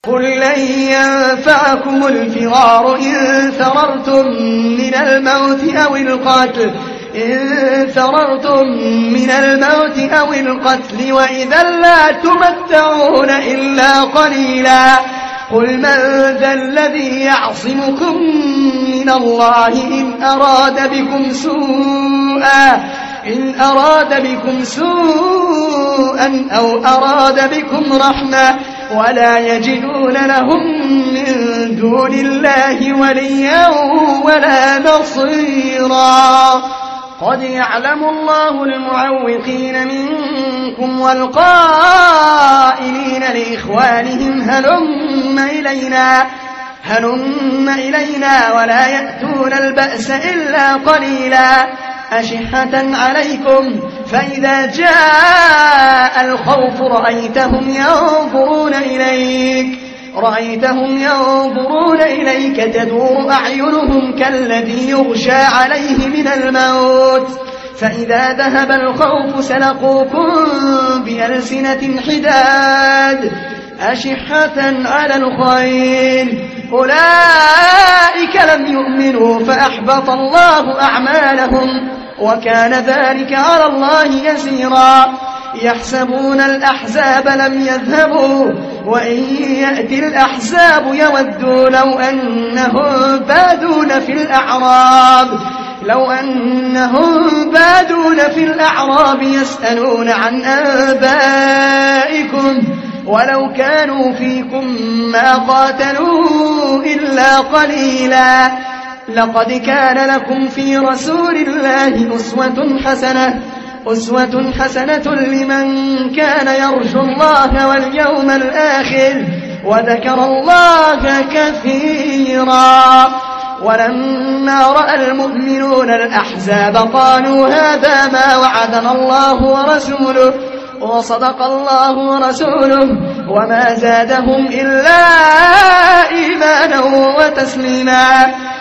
قل لن ينفعكم الفرار إن فررتم من الموت أو القتل وإذا لا تمتعون إلا قليلا. قل من ذا الذي يعصمكم من الله إن أراد بكم سوءا أو أراد بكم رحمة ولا يجدون لهم من دون الله وليا ولا نصيرا. قد يعلم الله المعوقين منكم والقائلين لإخوانهم هلم إلينا ولا يأتون البأس إلا قليلا. أشحة عليكم فإذا جاء الخوف رأيتهم ينظرون إليك تدور أعينهم كالذي يغشى عليه من الموت فإذا ذهب الخوف سلقوكم بألسنة حداد أشحة على الخير أولئك لم يؤمنوا فأحبط الله أعمالهم وكان ذلك على الله يسيرا. يحسبون الأحزاب لم يذهبوا وإن يأتي الأحزاب يودوا لو أنهم بادون في الأعراب يسألون عن أنبائكم ولو كانوا فيكم ما قاتلوا إلا قليلا. لقد كان لكم في رسول الله أسوة حسنة لمن كان يرجو الله واليوم الآخر وذكر الله كثيرا. ولما رأى المؤمنون الأحزاب قالوا هذا ما وعدنا الله ورسوله وصدق الله ورسوله وما زادهم إلا إيمانا وتسليما.